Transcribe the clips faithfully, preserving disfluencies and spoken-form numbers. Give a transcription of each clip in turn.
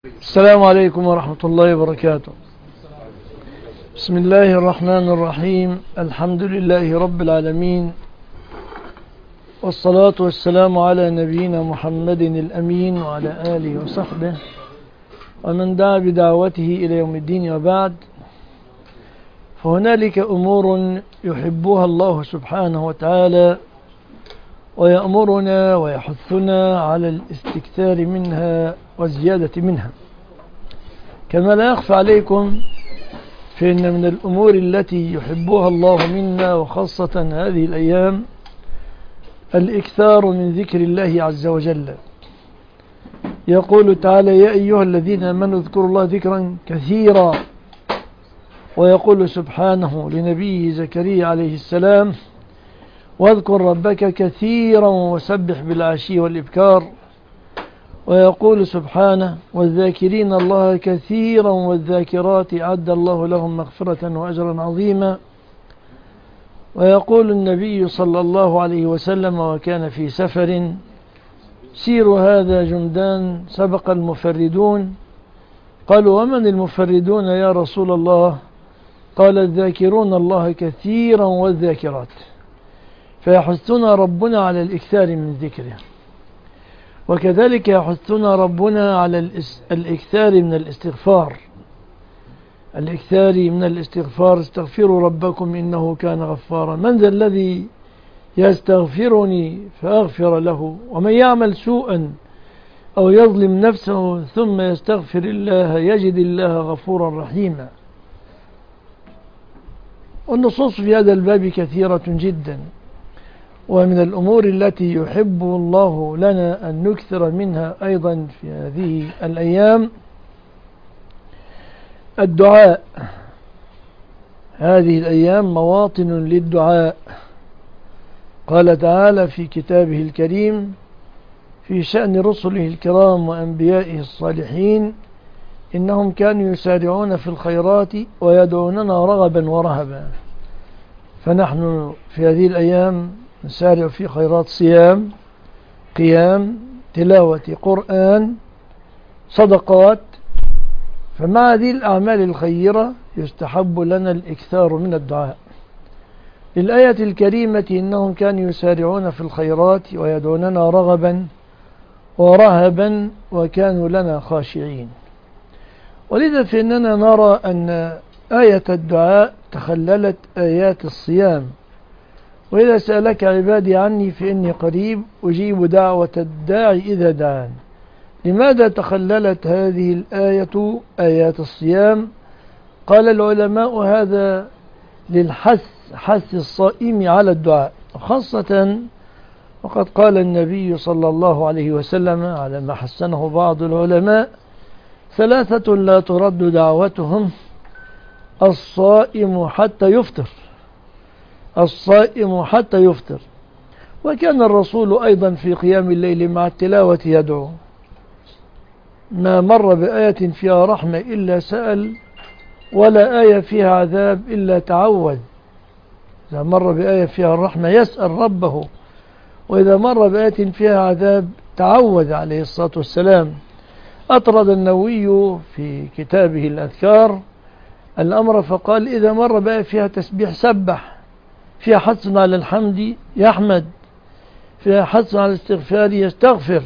السلام عليكم ورحمة الله وبركاته. بسم الله الرحمن الرحيم. الحمد لله رب العالمين، والصلاة والسلام على نبينا محمد الأمين وعلى آله وصحبه ومن دعا بدعوته إلى يوم الدين، وبعد. فهنالك أمور يحبها الله سبحانه وتعالى ويأمرنا ويحثنا على الاستكثار منها والزيادة منها. كما لا يخفى عليكم فإن من الأمور التي يحبها الله منا وخاصة هذه الأيام الإكثار من ذكر الله عز وجل. يقول تعالى: يا أيها الذين آمنوا اذكروا الله ذكرا كثيرا. ويقول سبحانه لنبيه زكريا عليه السلام: واذكر ربك كثيرا وسبح بالعشي والإبكار. ويقول سبحانه: والذاكرين الله كثيرا والذاكرات أعد الله لهم مغفرة وأجرا عظيما. ويقول النبي صلى الله عليه وسلم وكان في سفر: سير هذا جندان سبق المفردون. قالوا: ومن المفردون يا رسول الله؟ قال: الذاكرون الله كثيرا والذاكرات. فيحثنا ربنا على الإكثار من ذكره، وكذلك يحثنا ربنا على الإكثار من الاستغفار. الإكثار من الاستغفار: استغفروا ربكم إنه كان غفارا. من ذا الذي يستغفرني فأغفر له؟ ومن يعمل سوءا أو يظلم نفسه ثم يستغفر الله يجد الله غفورا رحيما. والنصوص في هذا الباب كثيرة جدا، ومن الأمور التي يحب الله لنا أن نكثر منها أيضا في هذه الأيام الدعاء. هذه الأيام مواطن للدعاء. قال تعالى في كتابه الكريم في شأن رسله الكرام وأنبيائه الصالحين: إنهم كانوا يسارعون في الخيرات ويدعوننا رغبا ورهبا. فنحن في هذه الأيام نسارع في خيرات صيام، قيام، تلاوة قرآن، صدقات. فمع هذه الأعمال الخيرة يستحب لنا الإكثار من الدعاء. للآية الكريمة: إنهم كانوا يسارعون في الخيرات ويدعوننا رغبا ورهبا وكانوا لنا خاشعين. ولذا فإننا نرى أن آية الدعاء تخللت آيات الصيام. وإذا سألك عبادي عني فإني قريب أجيب دعوة الداعي إذا دعان. لماذا تخللت هذه الآية آيات الصيام؟ قال العلماء: هذا للحث، حث الصائم على الدعاء، خاصة وقد قال النبي صلى الله عليه وسلم على ما حسنه بعض العلماء: ثلاثة لا ترد دعوتهم: الصائم حتى يفطر. الصائم حتى يفطر. وكان الرسول أيضا في قيام الليل مع التلاوة يدعو: ما مر بآية فيها رحمة إلا سأل، ولا آية فيها عذاب إلا تعوذ. إذا مر بآية فيها الرحمة يسأل ربه، وإذا مر بآية فيها عذاب تعوذ عليه الصلاة والسلام. أطرد النووي في كتابه الأذكار الأمر فقال: إذا مر بآية فيها تسبيح سبح، فيها حث على الحمد يحمد، فيها حث على الاستغفار يستغفر.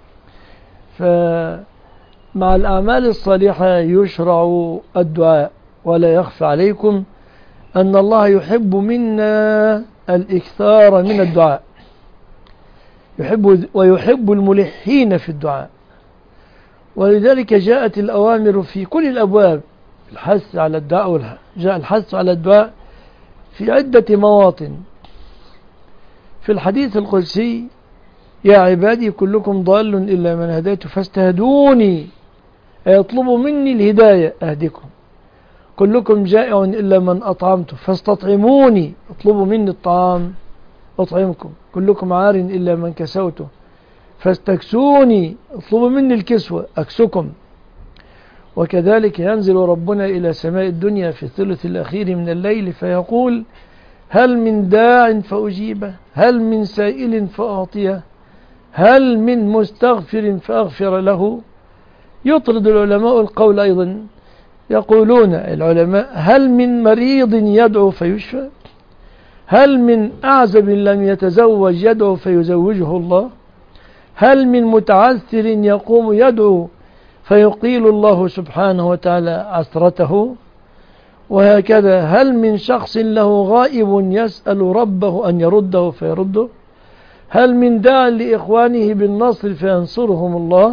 فمع الأعمال الصالحة يشرع الدعاء. ولا يخفى عليكم أن الله يحب منا الإكثار من الدعاء، يحب ويحب الملحين في الدعاء. ولذلك جاءت الأوامر في كل الأبواب الحث على الدعاء. جاء الحث على الدعاء في عدة مواطن. في الحديث القدسي: يا عبادي كلكم ضال إلا من هديت فاستهدوني، يطلب مني الهداية أهدكم. كلكم جائع إلا من أطعمته فاستطعموني، اطلبوا مني الطعام أطعمكم. كلكم عار إلا من كسوته فاستكسوني، اطلبوا مني الكسوة أكسكم. وكذلك ينزل ربنا إلى سماء الدنيا في الثلث الأخير من الليل فيقول: هل من داع فأجيبه، هل من سائل فأعطيه، هل من مستغفر فأغفر له. يطرد العلماء القول أيضا، يقولون العلماء: هل من مريض يدعو فيشفى؟ هل من أعزب لم يتزوج يدعو فيزوجه الله؟ هل من متعثر يقوم يدعو فيقيل الله سبحانه وتعالى عثرته؟ وهكذا هل من شخص له غائب يسأل ربه أن يرده فيرده؟ هل من داع لإخوانه بالنصر فينصرهم الله؟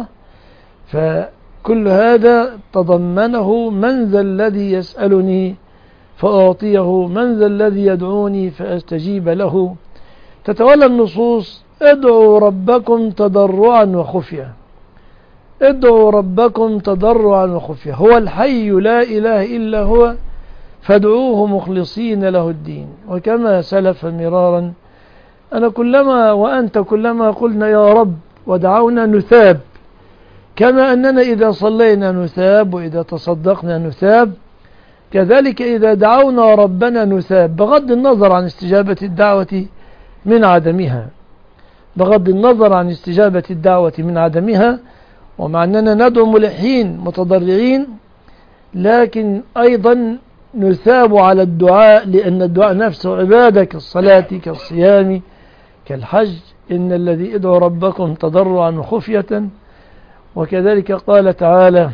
فكل هذا تضمنه: من ذا الذي يسألني فأعطيه، من ذا الذي يدعوني فأستجيب له. تتولى النصوص: ادعوا ربكم تضرعا وخفيا، ادعوا ربكم تضرعا وخفيا، هو الحي لا إله إلا هو فادعوه مخلصين له الدين. وكما سلف مرارا، أنا كلما وأنت كلما قلنا يا رب ودعونا نثاب، كما أننا إذا صلينا نثاب، وإذا تصدقنا نثاب، كذلك إذا دعونا ربنا نثاب، بغض النظر عن استجابة الدعوة من عدمها، بغض النظر عن استجابة الدعوة من عدمها. ومع أننا ندعو ملحين متضرعين، لكن أيضا نثاب على الدعاء، لأن الدعاء نفسه عبادة، كالصلاة كالصيام كالحج: إن الذي ادعوا ربكم تضرعا وخفية. وكذلك قال تعالى: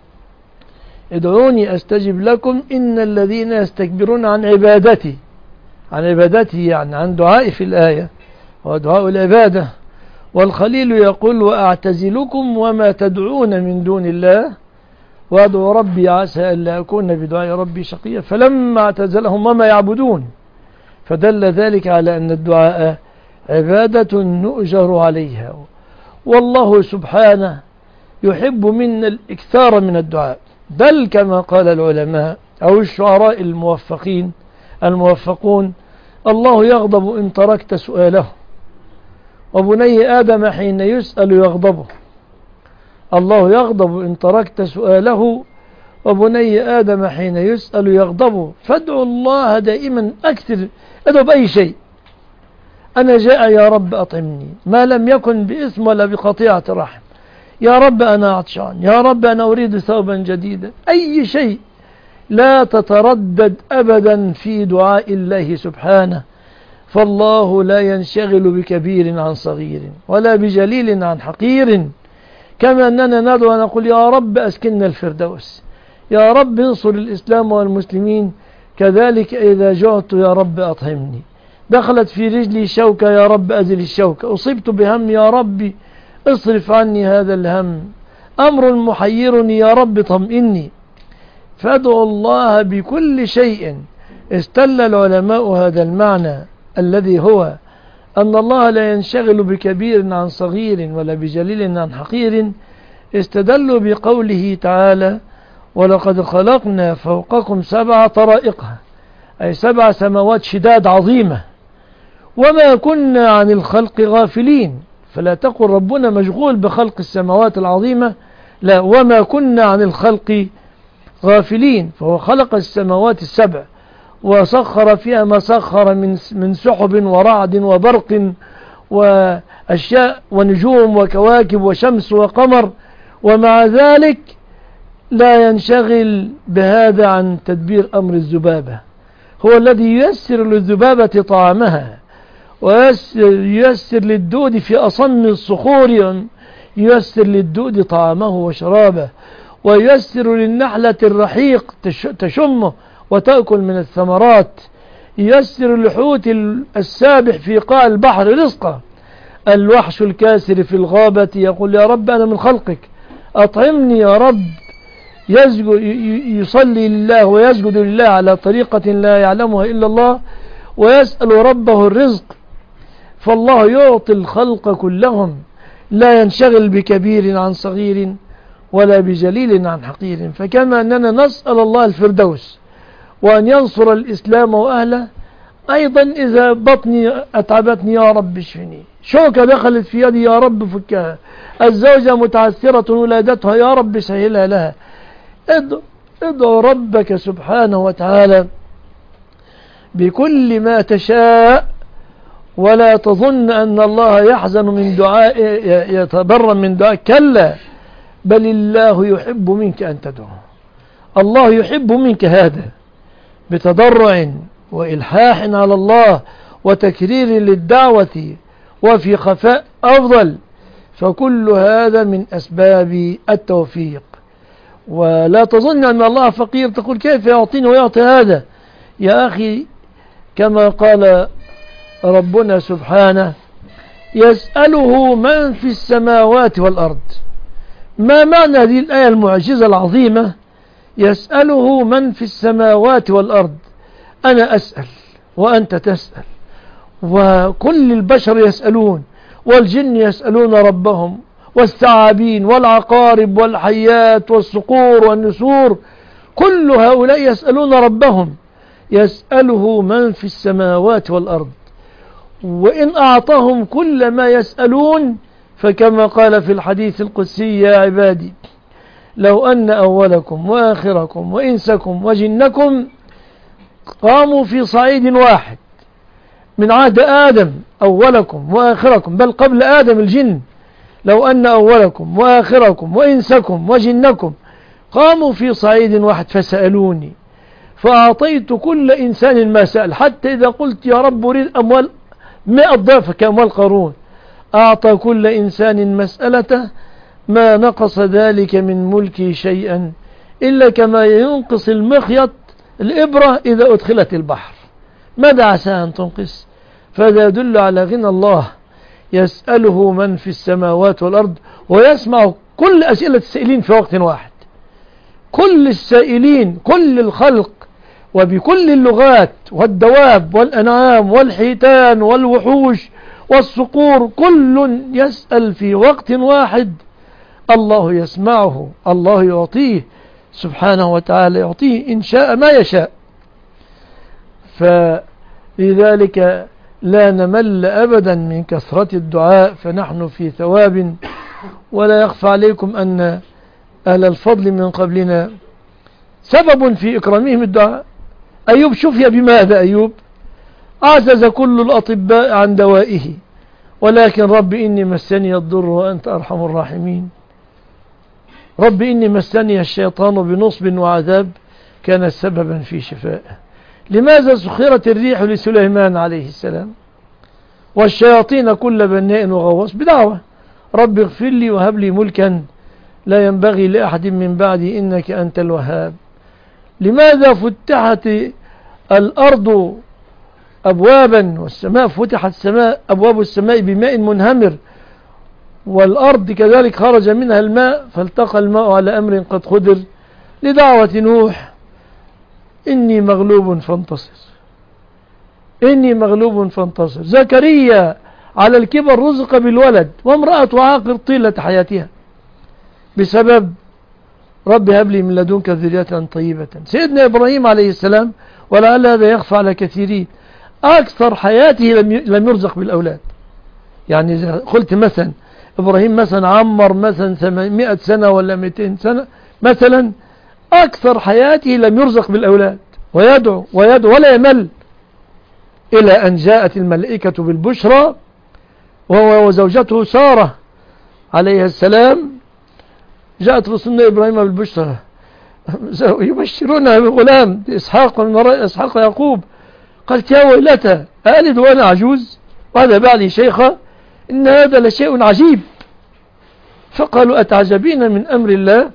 ادعوني أستجب لكم إن الذين يستكبرون عن عبادتي، عن عبادتي يعني عن دعائي في الآية، ودعاء العبادة. والخليل يقول: وأعتزلكم وما تدعون من دون الله وأدعو ربي عسى ألا أكون بدعاء ربي شقيا. فلما اعتزلهم وما يعبدون، فدل ذلك على أن الدعاء عبادة نؤجر عليها. والله سبحانه يحب منا الإكثار من الدعاء، بل كما قال العلماء أو الشعراء الموفقين الموفقون: الله يغضب إن تركت سؤاله، وبني آدم حين يسأل يغضبه. الله يغضب إن تركت سؤاله، وبني آدم حين يسأل يغضبه. فادعوا الله دائما، أكثر، ادعوا بأي شيء. أنا جاء يا رب أطعمني، ما لم يكن بإثم ولا بقطيعة رحم. يا رب أنا عطشان، يا رب أنا أريد ثوبا جديدا. أي شيء، لا تتردد أبدا في دعاء الله سبحانه، فالله لا ينشغل بكبير عن صغير ولا بجليل عن حقير. كما أننا ندعو ونقول: يا رب أسكننا الفردوس، يا رب انصر الإسلام والمسلمين، كذلك إذا جعت يا رب أطعمني، دخلت في رجلي شوكة يا رب أزل الشوكة، أصبت بهم يا ربي اصرف عني هذا الهم، أمر محيرني يا رب طمئني. فادعوا الله بكل شيء. استل العلماء هذا المعنى الذي هو أن الله لا ينشغل بكبير عن صغير ولا بجليل عن حقير، استدلوا بقوله تعالى: ولقد خلقنا فوقكم سبع طرائق، أي سبع سماوات شداد عظيمة، وما كنا عن الخلق غافلين. فلا تقل ربنا مشغول بخلق السماوات العظيمة، لا، وما كنا عن الخلق غافلين. فهو خلق السماوات السبع وسخر فيها ما سخر من من سحب ورعد وبرق وأشياء ونجوم وكواكب وشمس وقمر، ومع ذلك لا ينشغل بهذا عن تدبير أمر الذبابة. هو الذي ييسر للذبابة طعامها، وييسر للدود في أصن الصخور، ييسر للدود طعامه وشرابه، وييسر للنحلة الرحيق تشمه وتأكل من الثمرات، ييسر الحوت السابح في قاع البحر رزقه. الوحش الكاسر في الغابة يقول: يا رب أنا من خلقك أطعمني يا رب. يسجد يصلي لله ويسجد لله على طريقة لا يعلمها إلا الله، ويسأل ربه الرزق. فالله يعطي الخلق كلهم، لا ينشغل بكبير عن صغير ولا بجليل عن حقير. فكما أننا نسأل الله الفردوس وأن ينصر الإسلام وأهله، أيضا إذا بطني أتعبتني يا رب اشفني، شوكة دخلت في يدي يا رب فكها، الزوجة متعثرة ولادتها يا رب سهلها لها. ادعو ربك سبحانه وتعالى بكل ما تشاء، ولا تظن أن الله يحزن من دعاء، يتبرم من دعاء. كلا، بل الله يحب منك أن تدعو. الله يحب منك هذا بتضرع وإلحاح على الله وتكرير للدعوة وفي خفاء أفضل. فكل هذا من أسباب التوفيق. ولا تظن أن الله فقير تقول كيف يعطيني ويعطي هذا. يا أخي كما قال ربنا سبحانه يسأله من في السماوات والأرض. ما معنى هذه الآية المعجزة العظيمة؟ يسأله من في السماوات والأرض. أنا أسأل وأنت تسأل وكل البشر يسألون، والجن يسألون ربهم، والثعابين والعقارب والحيات والصقور والنسور، كل هؤلاء يسألون ربهم. يسأله من في السماوات والأرض، وإن أعطاهم كل ما يسألون فكما قال في الحديث القدسي يا عبادي لو أن أولكم وآخركم وإنسكم وجنكم قاموا في صعيد واحد من عهد آدم أولكم وآخركم، بل قبل آدم الجن، لو أن أولكم وآخركم وإنسكم وجنكم قاموا في صعيد واحد فسألوني فأعطيت كل إنسان ما سأل، حتى إذا قلت يا رب أريد أموال مئة ضعف كأموال قارون أعطى كل إنسان مسألته ما نقص ذلك من ملكي شيئا إلا كما ينقص المخيط الإبرة إذا أدخلت البحر. ماذا عسى أن تنقص؟ فهذا يدل على غنى الله. يسأله من في السماوات والأرض ويسمع كل أسئلة السائلين في وقت واحد، كل السائلين كل الخلق وبكل اللغات والدواب والأنعام والحيتان والوحوش والصقور، كل يسأل في وقت واحد. الله يسمعه، الله يعطيه سبحانه وتعالى، يعطيه إن شاء ما يشاء. فلذلك لا نمل أبدا من كثرة الدعاء، فنحن في ثواب. ولا يخفى عليكم أن أهل الفضل من قبلنا سبب في إكرامهم الدعاء. أيوب شفي بماذا؟ أيوب عجز كل الأطباء عن دوائه، ولكن رب إني مسني الضر وأنت أرحم الراحمين. رب إني مسني الشيطان بنصب وعذاب كان سببا في شفائه. لماذا سخرت الريح لسليمان عليه السلام والشياطين كل بناء وغواص بدعوة رب اغفر لي وهب لي ملكا لا ينبغي لأحد من بعدي إنك أنت الوهاب. لماذا فتحت الأرض أبوابا والسماء فتحت السماء أبواب السماء بماء منهمر، والأرض كذلك خرج منها الماء فالتقى الماء على أمر قد قدر؟ لدعوة نوح إني مغلوب فانتصر، إني مغلوب فانتصر. زكريا على الكبر رزق بالولد وامرأة عاقر طيلة حياتها بسبب رب هب لي من لدنك ذرية طيبة. سيدنا إبراهيم عليه السلام ولعل هذا يخفى على كثيرين أكثر حياته لم يرزق بالأولاد. يعني إذا قلت مثلا إبراهيم مثلا عمر مثلا ثمانمائة سنة ولا مئتين سنة مثلا، أكثر حياته لم يرزق بالأولاد، ويدعو ويدعو ولا يمل، إلى أن جاءت الملائكة بالبشرى وهو وزوجته سارة عليه السلام. جاءت رسولنا إبراهيم بالبشرى يبشرونها بغلام إسحاق من وراء إسحاق يعقوب. قالت يا ويلتى ألد وأنا عجوز وهذا بعلي شيخة إن هذا لشيء عجيب. فقالوا أتعجبين من أمر الله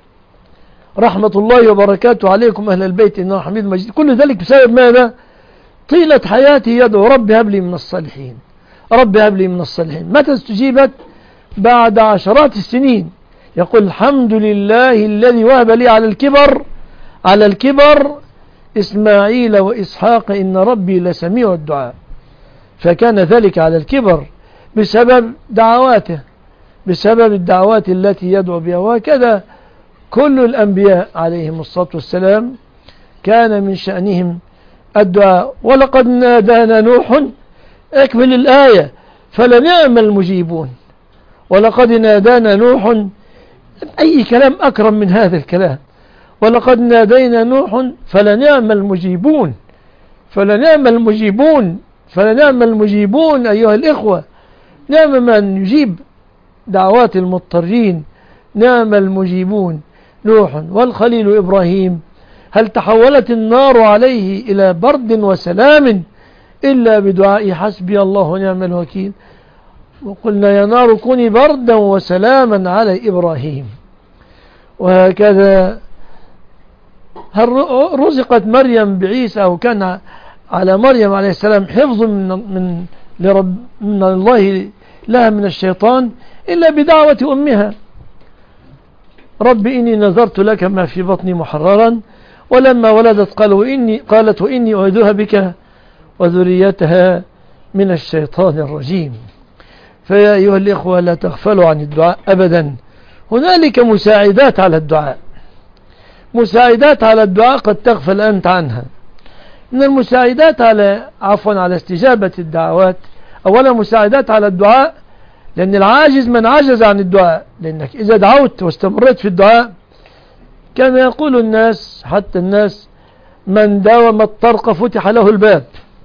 رحمة الله وبركاته عليكم أهل البيت إنه حميد مجيد. كل ذلك بسبب ماذا؟ طيلة حياتي يدعو رب هب لي من الصالحين، رب هب لي من الصالحين. متى استجيبت؟ بعد عشرات السنين. يقول الحمد لله الذي وهب لي على الكبر على الكبر إسماعيل وإسحاق إن ربي لسميع الدعاء. فكان ذلك على الكبر بسبب دعواته، بسبب الدعوات التي يدعو بها. وهكذا كل الأنبياء عليهم الصلاة والسلام كان من شأنهم الدعاء. ولقد نادانا نوح، اكمل الآية، فلنعم المجيبون. ولقد نادانا نوح، أي كلام أكرم من هذا الكلام؟ ولقد نادينا نوح فلنعم المجيبون، فلنعم المجيبون، فلنعم المجيبون أيها الإخوة. نعم من يجيب دعوات المضطرين نعم المجيبون نوح والخليل إبراهيم، هل تحولت النار عليه إلى برد وسلام إلا بدعاء حسبي الله ونعم الوكيل. وقلنا يا نار كوني بردا وسلاما على إبراهيم. وهكذا هل رزقت مريم بعيسى أو كان على مريم عليه السلام حفظ من من لرب من الله لها من الشيطان إلا بدعوة أمها رب إني نذرت لك ما في بطني محررا، ولما ولدت قالوا إني قالت وإني أعيذها بك وذريتها من الشيطان الرجيم. فيا أيها الإخوة لا تغفلوا عن الدعاء أبدا. هنالك مساعدات على الدعاء، مساعدات على الدعاء قد تغفل أنت عنها. من المساعدات على عفوا على استجابة الدعوات، أولا مساعدات على الدعاء، لأن العاجز من عجز عن الدعاء، لأنك إذا دعوت واستمرت في الدعاء كما يقول الناس، حتى الناس من داوم الطرق فتح له الباب.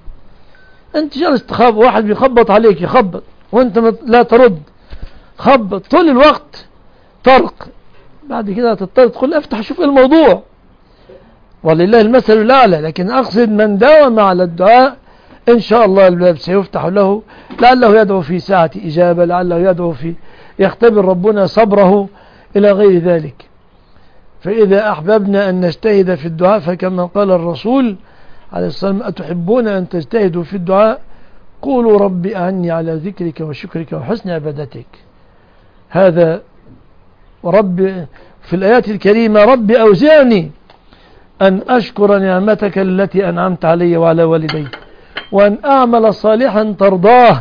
أنت جالس تخبط، واحد بيخبط عليك يخبط وأنت لا ترد، خبط طول الوقت طرق، بعد كده تضطر تقول افتح شوف الموضوع، ولله المثل الأعلى. لكن أقصد من داوم على الدعاء إن شاء الله الباب سيفتح له، لعله يدعو في ساعة إجابة، لعله يدعو في يختبر ربنا صبره إلى غير ذلك. فإذا أحببنا أن نجتهد في الدعاء فكما قال الرسول عليه الصلاة والسلام أتحبون أن تجتهدوا في الدعاء قولوا رب أعني على ذكرك وشكرك وحسن عبادتك. هذا ورب في الآيات الكريمة رب أوزعني أن أشكر نعمتك التي أنعمت علي وعلى والدي وأن أعمل صالحا ترضاه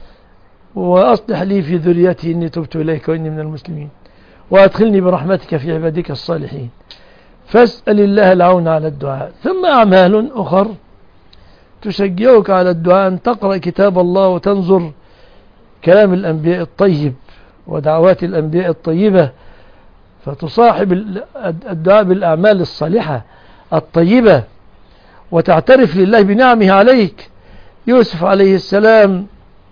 وأصلح لي في ذريتي إني تبت إليك وإني من المسلمين وأدخلني برحمتك في عبادك الصالحين. فاسأل الله العون على الدعاء. ثم أعمال أخر تشجعك على الدعاء، أن تقرأ كتاب الله وتنظر كلام الأنبياء الطيب ودعوات الأنبياء الطيبة، فتصاحب الدعاء بالأعمال الصالحة الطيبة وتعترف لله بنعمه عليك. يوسف عليه السلام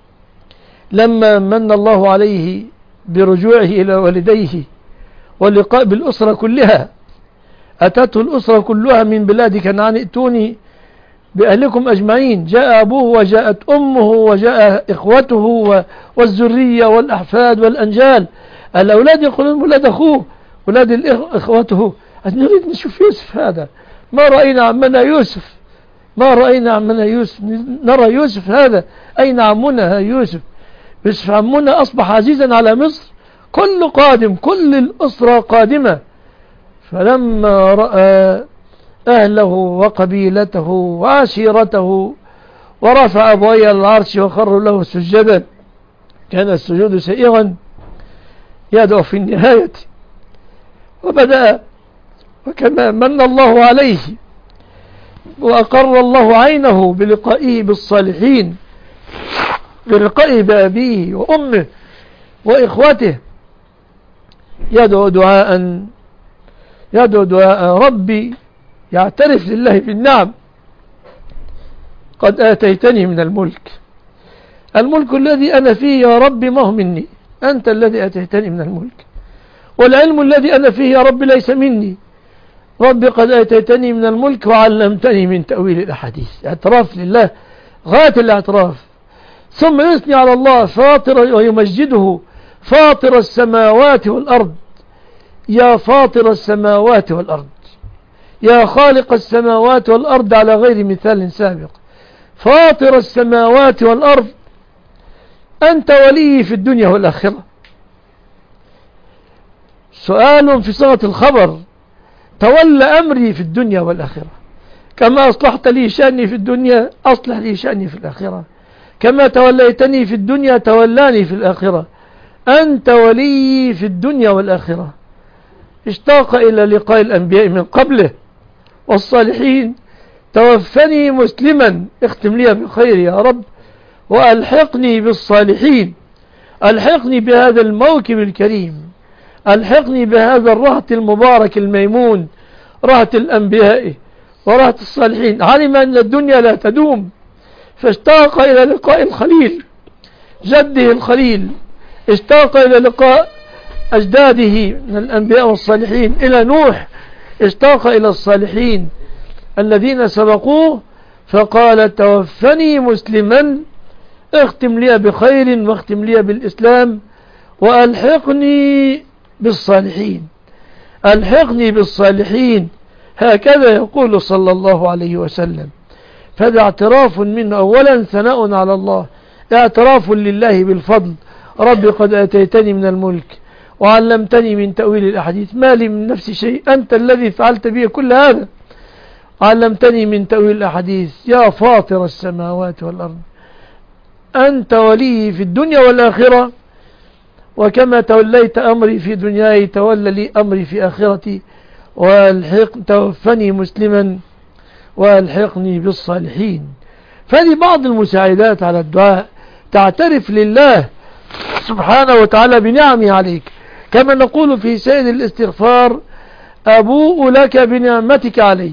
لما من الله عليه برجوعه إلى والديه واللقاء بالأسرة كلها، أتته الأسرة كلها من بلاد كنعان ائتوني بأهلكم أجمعين، جاء أبوه وجاءت أمه وجاء إخوته والذرية والأحفاد والأنجال، الأولاد يقولون ولاد أخوه ولاد إخوته، نريد نشوف يوسف هذا، ما رأينا عمنا يوسف، ما رأينا عمنا يوسف، نرى يوسف هذا، أين عمنا يوسف؟ يوسف عمنا أصبح عزيزا على مصر، كل قادم، كل الأسرة قادمة. فلما رأى أهله وقبيلته وعشيرته ورفع أبويه العرش وخروا له سجدا، كان السجود سائغا يدعو في النهاية، وبدأ وكما من الله عليه وأقر الله عينه بلقائه بالصالحين، بلقائه بأبيه وأمه وإخوته، يدعو دعاء يدعو دعاء ربي يعترف لله بالنعم، قد آتيتني من الملك، الملك الذي أنا فيه يا ربي ما هو مني، أنت الذي آتيتني من الملك، والعلم الذي أنا فيه يا ربي ليس مني، ربي قد آتيتني من الملك وعلمتني من تأويل الأحاديث. اعتراف لله غاية الاعتراف. ثم يثني على الله فاطر ويمجده فاطر السماوات والأرض، يا فاطر السماوات والأرض، يا خالق السماوات والأرض على غير مثال سابق، فاطر السماوات والأرض أنت ولي في الدنيا والآخرة. سؤال في صيغة الخبر، تولى أمري في الدنيا والآخرة، كما أصلحت لي شأني في الدنيا أصلح لي شأني في الآخرة، كما توليتني في الدنيا تولاني في الآخرة، أنت ولي في الدنيا والآخرة. اشتاق إلى لقاء الأنبياء من قبله والصالحين، توفني مسلما اختم لي بخير يا رب وألحقني بالصالحين، ألحقني بهذا الموكب الكريم، ألحقني بهذا الرهط المبارك الميمون، رهط الأنبياء ورهط الصالحين. علم أن الدنيا لا تدوم فاشتاق إلى لقاء الخليل جده الخليل، اشتاق إلى لقاء أجداده من الأنبياء والصالحين إلى نوح اشتاق إلى الصالحين الذين سبقوه فقال توفني مسلما اختم لي بخير واختم لي بالإسلام وألحقني بالصالحين. ألحقني بالصالحين هكذا يقول صلى الله عليه وسلم. فهذا اعتراف منه أولا، ثناء على الله، اعتراف لله بالفضل. رب قد أتيتني من الملك وعلمتني من تأويل الأحاديث، ما لي من نفسي شيء، أنت الذي فعلت به كل هذا. علمتني من تأويل الأحاديث يا فاطر السماوات والأرض، أنت ولي في الدنيا والآخرة، وكما توليت أمري في دنياي تولى لي أمري في آخرتي، والحق توفني مسلما والحقني بالصالحين. فهذه بعض المساعدات على الدعاء، تعترف لله سبحانه وتعالى بنعمه عليك. كما نقول في سيد الاستغفار أبوء لك بنعمتك علي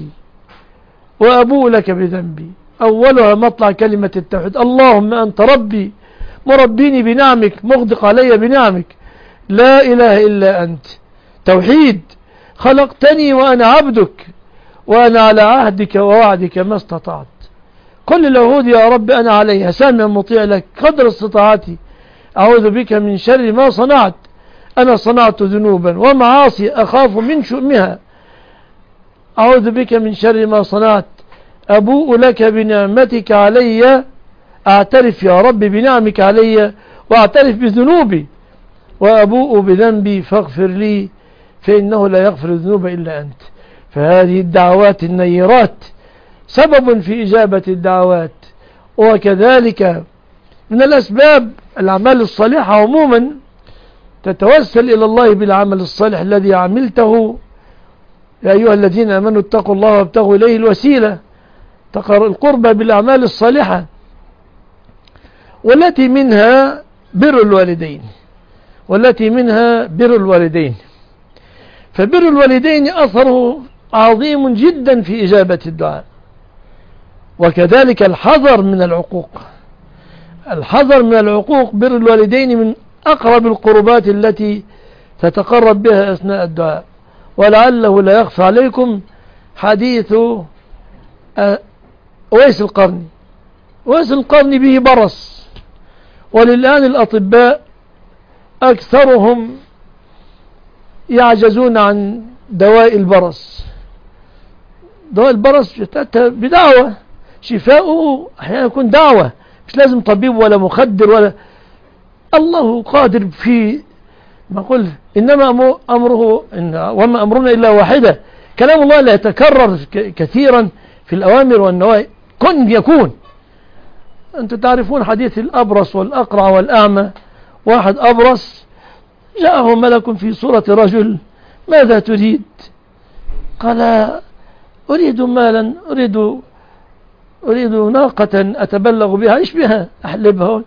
وأبوء لك بذنبي. أولها مطلع كلمة التوحيد، اللهم أنت ربي مربيني بنعمك مغدق علي بنعمك، لا إله إلا أنت. توحيد، خلقتني وأنا عبدك وأنا على عهدك ووعدك ما استطعت. كل العهود يا رب أنا عليها سامع مطيع لك قدر استطاعتي. أعوذ بك من شر ما صنعت، أنا صنعت ذنوبا ومعاصي أخاف من شؤمها. أعوذ بك من شر ما صنعت، أبوء لك بنعمتك علي، أعترف يا رب بنعمك علي وأعترف بذنوبي، وأبوء بذنبي فاغفر لي فإنه لا يغفر الذنوب إلا أنت. فهذه الدعوات النيرات سبب في إجابة الدعوات. وكذلك من الأسباب الأعمال الصالحة عموما، تتوسل إلى الله بالعمل الصالح الذي عملته. يا أيها الذين آمنوا اتقوا الله وابتغوا إليه الوسيلة، القربة بالأعمال الصالحة، والتي منها بر الوالدين والتي منها بر الوالدين فبر الوالدين أثره عظيم جدا في إجابة الدعاء. وكذلك الحذر من العقوق، الحذر من العقوق. بر الوالدين من أقرب القربات التي تتقرب بها أثناء الدعاء. ولعله لا يخفى عليكم حديث أويس القرني. أويس القرني به برص، وللآن الأطباء أكثرهم يعجزون عن دواء البرص. دواء البرص بدعوة، شفاؤه أحيانا يكون دعوة، مش لازم طبيب ولا مخدر ولا. الله قادر في ما قل إنما أمره إن وما أمرنا إلا واحدة. كلام الله لا يتكرر كثيرا في الأوامر والنواهي، كن يكون. أنتم تعرفون حديث الأبرص والأقرع والأعمى. واحد أبرص جاءه ملك في صورة رجل، ماذا تريد؟ قال أريد مالا، أريد أريد ناقة أتبلغ بها، إيش بها أحلبها.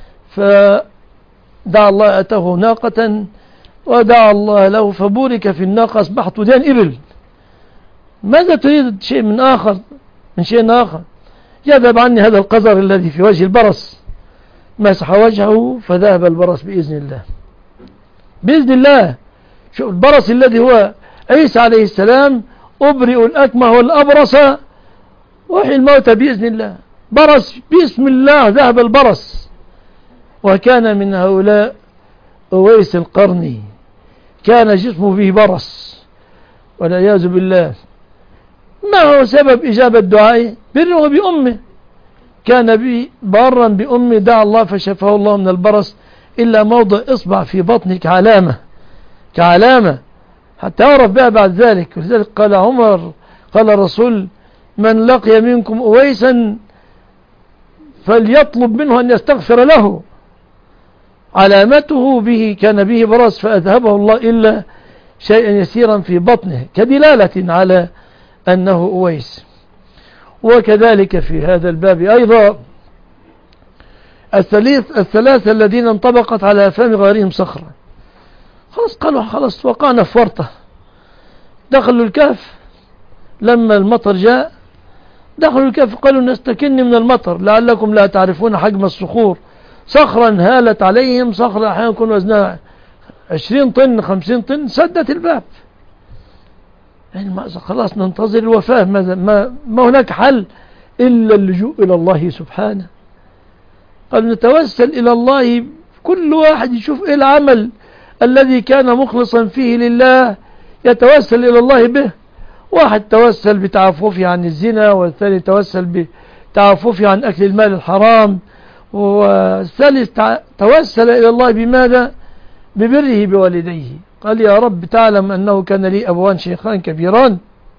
فدعا الله أتاه ناقة ودعا الله له فبورك في الناقة، أصبحت وديان إبل. ماذا تريد؟ شيء من آخر من شيء آخر. يذهب عني هذا القذر الذي في وجه البرص. مسح وجهه فذهب البرص بإذن الله، بإذن الله. شوف البرص الذي هو عيسى عليه السلام، أبرئ الأكمه والأبرص وحي الموتى بإذن الله. برص باسم الله ذهب البرص. وكان من هؤلاء أويس القرني، كان جسمه فيه برص والعياذ بالله. ما هو سبب إجابة دعائه؟ بره بأمه، كان بي بارا بأمه، دعا الله فشفاه الله من البرص إلا موضع إصبع في بطنه كعلامة كعلامة حتى يعرف بها بعد ذلك. ولذلك قال عمر، قال الرسول من لقي منكم أويسا فليطلب منه أن يستغفر له. علامته به كان به برص فأذهبه الله إلا شيئا يسيرا في بطنه كدلالة على أنه أويس. وكذلك في هذا الباب أيضا الثلاث الثلاثة الذين انطبقت على أفهام غيرهم صخرة، خلاص قالوا خلاص وقعنا في ورطة. دخلوا الكهف لما المطر جاء، دخلوا الكهف قالوا نستكن من المطر لعلكم لا تعرفون حجم الصخور. صخرا هالت عليهم، صخرة أحيانا يكون وزنها عشرين طن خمسين طن سدت الباب. يعني ما خلاص ننتظر الوفاة، ما, ما, ما هناك حل إلا اللجوء إلى الله سبحانه. قد نتوسل إلى الله، كل واحد يشوف إيه العمل الذي كان مخلصا فيه لله يتوسل إلى الله به. واحد توسل بتعففه عن الزنا، والثاني توسل بتعففه عن أكل المال الحرام، والثالث توسل إلى الله بماذا؟ ببره بوالديه. قال يا رب تعلم أنه كان لي أبوان شيخان كبيران،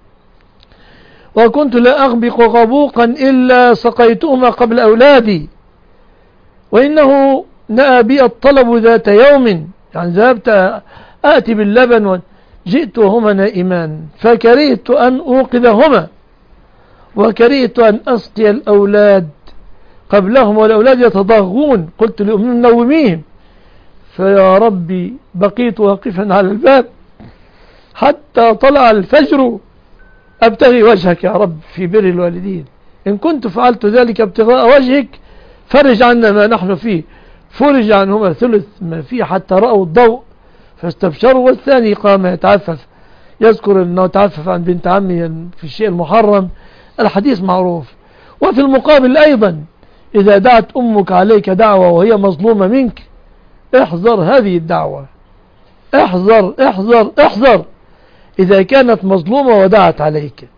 وكنت لا أغبق غبوقا إلا سقيتهما قبل أولادي، وإنه نأى بي الطلب ذات يوم، يعني ذهبت آتي باللبن وجئت وهما نائمان، فكرهت أن أوقظهما، وكرهت أن أسقي الأولاد قبلهم والأولاد يتضاغون. قلت لأمي نوميهم، فيا ربي بقيت واقفا على الباب حتى طلع الفجر أبتغي وجهك يا رب في بر الوالدين. إن كنت فعلت ذلك ابتغاء وجهك فرج عنا ما نحن فيه. فرج عنهما ثلث ما فيه حتى رأوا الضوء فاستبشروا. والثاني قام يتعفف، يذكر أنه تعفف عن بنت عمه في الشيء المحرم، الحديث معروف. وفي المقابل أيضا إذا دعت أمك عليك دعوة وهي مظلومة منك، احذر هذه الدعوة، احذر احذر احذر إذا كانت مظلومة ودعت عليك.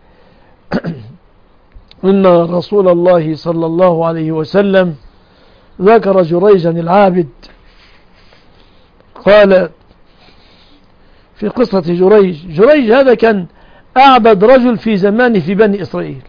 إن رسول الله صلى الله عليه وسلم ذكر جريجا العابد، قال في قصة جريج، جريج هذا كان أعبد رجل في زمانه في بني إسرائيل.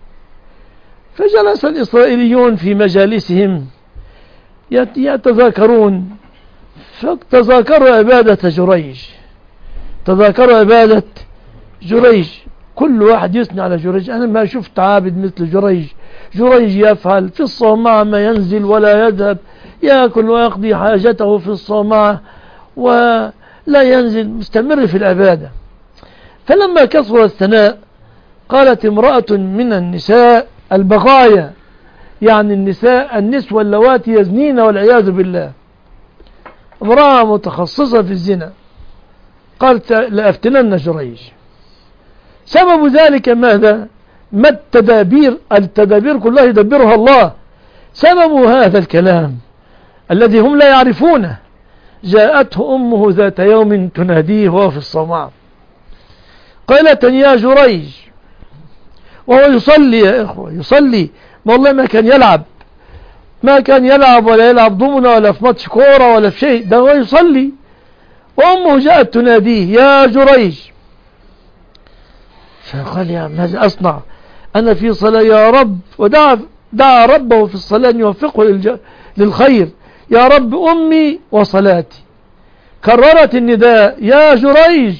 فجلس الإسرائيليون في مجالسهم يتذاكرون، فتذاكروا عبادة جريج، تذاكروا عبادة جريج. كل واحد يثني على جريج، أنا ما شفت عابد مثل جريج. جريج يفعل في الصومعة ما ينزل ولا يذهب، يأكل ويقضي حاجته في الصومعة ولا ينزل، مستمر في العبادة. فلما كثر الثناء قالت امرأة من النساء البغايا، يعني النساء النسوة اللواتي يزنين والعياذ بالله، امرأة متخصصة في الزنا، قالت لأفتنن جريج. سبب ذلك ماذا؟ ما التدابير، التدابير كلها يدبرها الله. سبب هذا الكلام الذي هم لا يعرفونه، جاءته أمه ذات يوم تناديه وهو في الصومعة، قالت يا جريج، وهو يصلي يا إخوة، يصلي، ما والله ما كان يلعب، ما كان يلعب ولا يلعب ضمنة ولا في ماتش كورة ولا في شيء، ده هو يصلي. وأمه جاءت تناديه يا جريج، فقال يا ماذا أصنع أنا في صلاة يا رب، ودعا دعا ربه في الصلاة أن يوفقه للخير، يا رب أمي وصلاتي. كررت النداء يا جريج،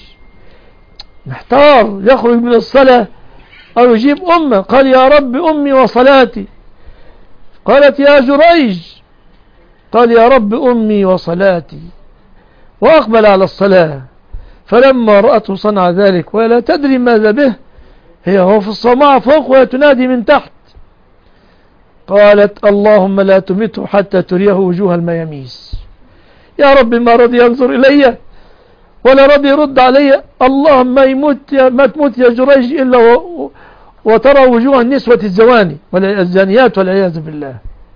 محتار يخرج من الصلاة أو يجيب أمه، قال يا رب أمي وصلاتي. قالت يا جريج، قال يا رب أمي وصلاتي، وأقبل على الصلاة. فلما رأته صنع ذلك ولا تدري ماذا به، هي هو في الصومعة فوق وهي تنادي من تحت، قالت اللهم لا تمته حتى تريه وجوه المياميس. يا رب ما رضي ينظر إلي ولا رضي يرد علي، اللهم ما يموت يا ما تموت يا جريج إلا و... وترى وجوه النسوة الزواني والزانيات والعياذ بالله.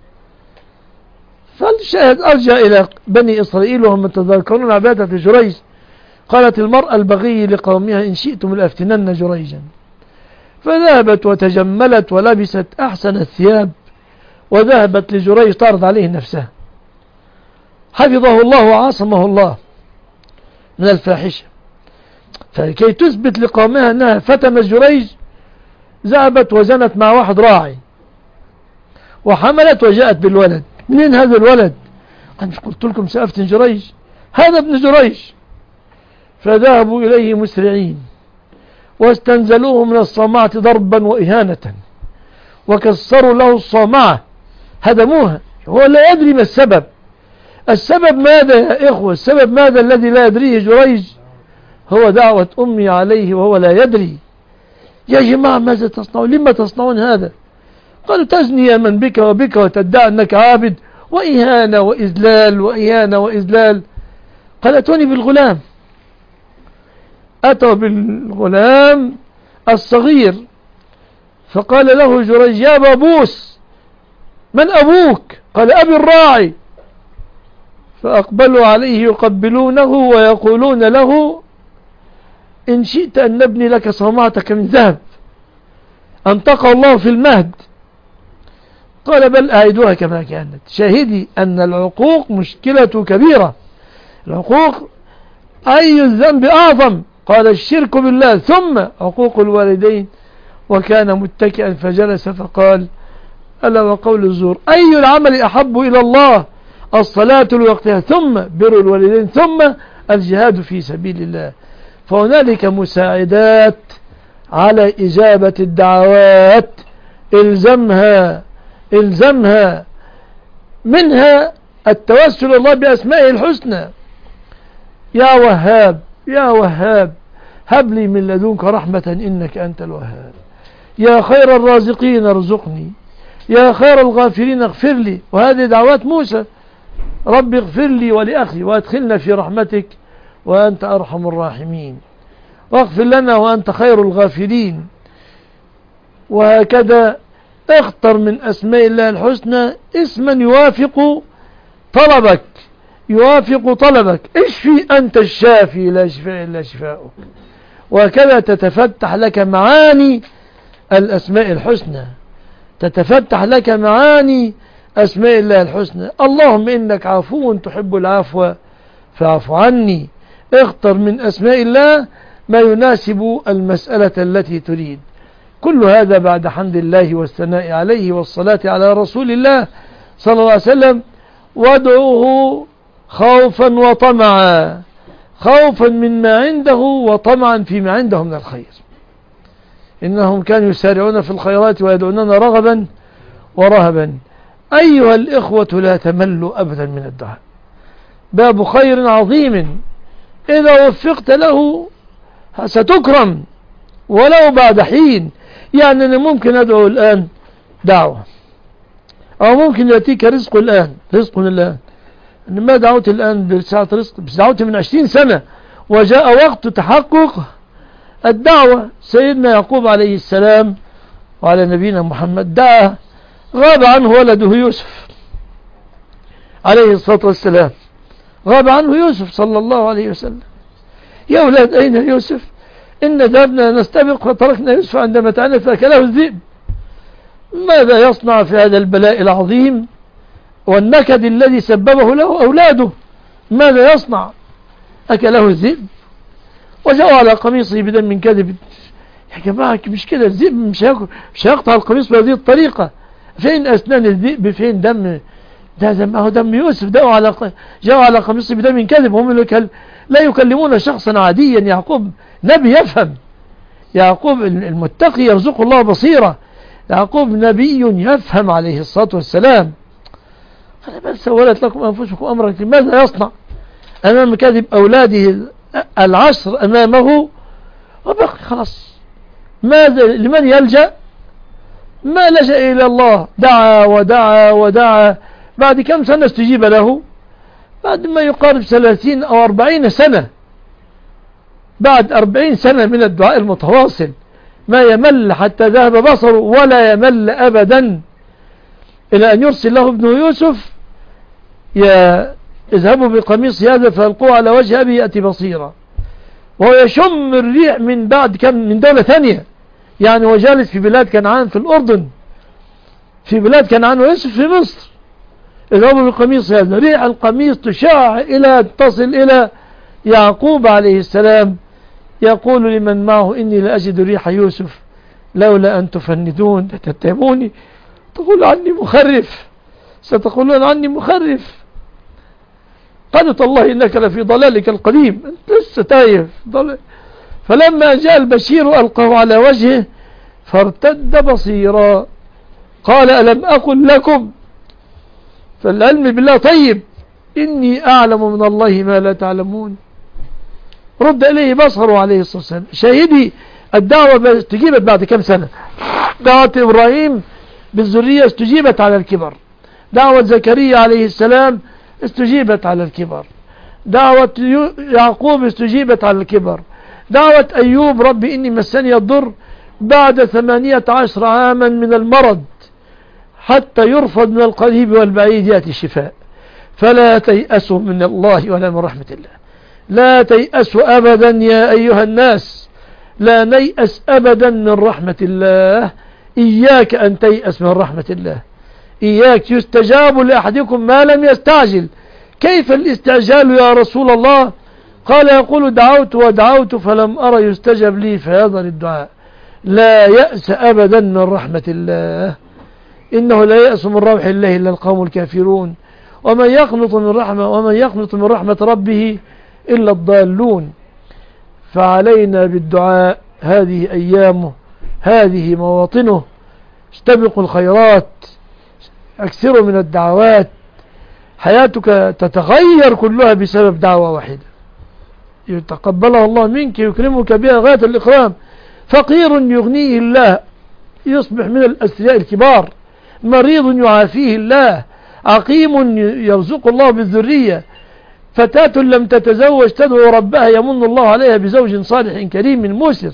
فالشاهد أرجع إلى بني إسرائيل وهم يتذاكرون عبادة جريج. قالت المرأة البغي لقومها إن شئتم لأفتنن جريجا، فذهبت وتجملت ولبست أحسن الثياب وذهبت لجريج تعرض عليه نفسها، حفظه الله وعاصمه الله من الفاحشة. فكي تثبت لقومها أنها فتمت جريج، ذهبت وزنت مع واحد راعي وحملت وجاءت بالولد. منين هذا الولد؟ أنا مش قلت لكم سأفتن جريج؟ هذا ابن جريج. فذهبوا إليه مسرعين واستنزلوه من الصومعة ضربا وإهانة، وكسروا له الصومعة، هدموها. هو لا يدري ما السبب. السبب ماذا يا إخوة؟ السبب ماذا الذي لا يدريه جريج؟ هو دعوة أمي عليه وهو لا يدري. يا جماعة ماذا تصنعون؟ لما تصنعون هذا؟ قالوا تزني من بك وبك وتدعي أنك عابد، وإهانة وإذلال وإهانة وإذلال. قال اتوني بالغلام. أتوا بالغلام الصغير فقال له جريج يا بابوس من أبوك؟ قال أبي الراعي. فأقبلوا عليه يقبلونه ويقولون له إن شئت أن نبني لك صومعتك من ذهب أنطقه الله في المهد. قال بل أعيدوها كما كانت. شاهدي أن العقوق مشكلة كبيرة. العقوق أي الذنب أعظم؟ قال الشرك بالله ثم عقوق الوالدين. وكان متكئا فجلس فقال ألا وقول الزور أي العمل أحب إلى الله؟ الصلاة لوقتها ثم بر الوالدين ثم الجهاد في سبيل الله. فهنالك مساعدات على إجابة الدعوات إلزمها إلزمها منها التوسل الله بأسمائه الحسنى. يا وهاب يا وهاب هب لي من لدنك رحمة إنك أنت الوهاب. يا خير الرازقين ارزقني. يا خير الغافرين اغفر لي. وهذه دعوات موسى رب اغفر لي ولأخي وادخلنا في رحمتك وأنت أرحم الراحمين واغفر لنا وأنت خير الغافرين. وهكذا اختر من أسماء الله الحسنى اسما يوافق طلبك يوافق طلبك. اشفي أنت الشافي لا شفاء إلا شفاؤك. وهكذا تتفتح لك معاني الأسماء الحسنى تتفتح لك معاني أسماء الله الحسنى. اللهم إنك عفو تحب العفو فاعف عني. اختر من أسماء الله ما يناسب المسألة التي تريد. كل هذا بعد حمد الله والثناء عليه والصلاة على رسول الله صلى الله عليه وسلم. وادعوه خوفا وطمعا خوفا مما عنده وطمعا فيما عنده من الخير. إنهم كانوا يسارعون في الخيرات ويدعوننا رغبا ورهبا. أيها الإخوة لا تملوا أبدا من الدعاء. باب خير عظيم إذا وفقت له ستكرم ولو بعد حين. يعني أنا ممكن أدعو الآن دعوة أو ممكن يأتيك رزق الآن رزق الآن. ما دعوت الآن برسالة رزق بس دعوت من عشرين سنة وجاء وقت تحقق الدعوة. سيدنا يعقوب عليه السلام وعلى نبينا محمد دعا غاب عنه ولده يوسف عليه الصلاة والسلام. غاب عنه يوسف صلى الله عليه وسلم. يا أولاد أين يوسف؟ إن ذهبنا نستبق وتركنا يوسف عند متاعنا فأكله الذئب. ماذا يصنع في هذا البلاء العظيم والنكد الذي سببه له أولاده؟ ماذا يصنع؟ أكله الذئب. وجاءوا على قميصه بدم كذب. يا جماعة مش كده الذئب مش مش هيقطع القميص بهذه الطريقة. فين أسنان الذئب؟ فين دم؟ ده دمه دم يوسف. جاءوا على جاءوا على قميصه بدم كذب. هم لا يكلمون شخصا عاديا. يعقوب نبي يفهم. يعقوب المتقي يرزق الله بصيرة. يعقوب نبي يفهم عليه الصلاة والسلام. بل سولت لكم أنفسكم أمرا. ماذا يصنع أمام كذب أولاده العشر أمامه وبقي خلاص؟ ماذا لمن يلجأ؟ ما لجأ إلى الله. دعا ودعا ودعا. بعد كم سنة استجيب له؟ بعد ما يقارب ثلاثين أو أربعين سنة. بعد أربعين سنة من الدعاء المتواصل ما يمل حتى ذهب بصره ولا يمل أبدا إلى أن يرسل له ابن يوسف يا اذهبوا بقميص هذا فألقوه على وجه أبي يأتي بصيرا. وهو يشم الريح من بعد كم من دولة ثانية. يعني هو جالس في بلاد كنعان في الأردن في بلاد كنعان ويوسف في مصر. اذهبوا بقميص هذا. ريح القميص تشاع إلى تصل إلى يعقوب عليه السلام يقول لمن معه إني لأجد ريح يوسف لولا أن تفندون تتهموني تقول عني مخرف ستقولون عني مخرف. قالت الله إنك لفي ضلالك القديم أنت لسه تايه. فلما جاء البشير ألقاه على وجهه فارتد بصيرا قال ألم أقل لكم. فالعلم بالله طيب. إني أعلم من الله ما لا تعلمون. رد إليه بصره عليه الصلاة والسلام. شاهدي الدعوة استجيبت بعد كم سنة. دعوة إبراهيم بالذرية استجيبت على الكبر. دعوة زكريا عليه السلام استجيبت على الكبر. دعوة يعقوب استجيبت على الكبر. دعوة أيوب رب إني مسني الضر بعد ثمانية عشر عاما من المرض حتى يرفض من القريب والبعيد يأتي الشفاء. فلا تيأسوا من الله ولا من رحمة الله. لا تيأسوا أبدا يا أيها الناس، لا نيأس أبدا من رحمة الله. إياك أن تيأس من رحمة الله. إياك يستجاب لأحدكم ما لم يستعجل. كيف الاستعجال يا رسول الله؟ قال يقول دعوت ودعوت فلم أرى يستجب لي فيظهر الدعاء. لا يأس أبدا من رحمة الله. إنه لا يأس من روح الله إلا القوم الكافرون. ومن يقنط من رحمة ومن يقنط من رحمة ربه إلا الضالون. فعلينا بالدعاء. هذه أيامه، هذه مواطنه. استبقوا الخيرات، أكثروا من الدعوات. حياتك تتغير كلها بسبب دعوة واحدة يتقبلها الله منك، يكرمك بها غاية الإكرام. فقير يغنيه الله يصبح من الأثرياء الكبار، مريض يعافيه الله، عقيم يرزق الله بالذرية، فتاة لم تتزوج تدعو ربها يمن الله عليها بزوج صالح كريم موسر.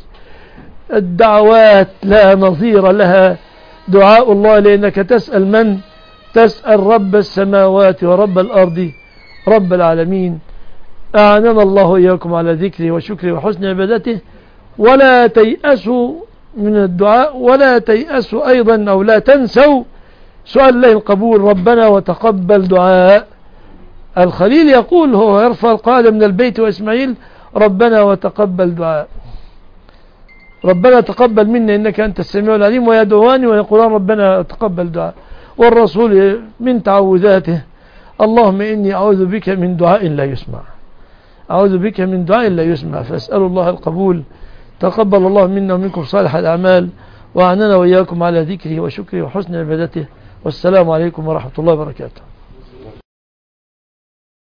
الدعوات لا نظير لها. دعاء الله لأنك تسأل من؟ تسأل رب السماوات ورب الأرض رب العالمين. أعننا الله إياكم على ذكره وشكره وحسن عبادته. ولا تيأسوا من الدعاء، ولا تيأسوا أيضا أو لا تنسوا سؤال الله القبول. ربنا وتقبل دعاء. الخليل يقول هو يرفع القاعدة من البيت وإسماعيل ربنا وتقبل دعاء. ربنا تقبل منا إنك أنت السميع العليم، ويدعوان ويقولان ربنا تقبل دعاء. والرسول من تعوذاته اللهم إني أعوذ بك من دعاء لا يسمع، أعوذ بك من دعاء لا يسمع. فأسأل الله القبول. تقبل الله منا ومنكم صالح الأعمال، وأعننا وإياكم على ذكره وشكره وحسن عبادته. والسلام عليكم ورحمة الله وبركاته.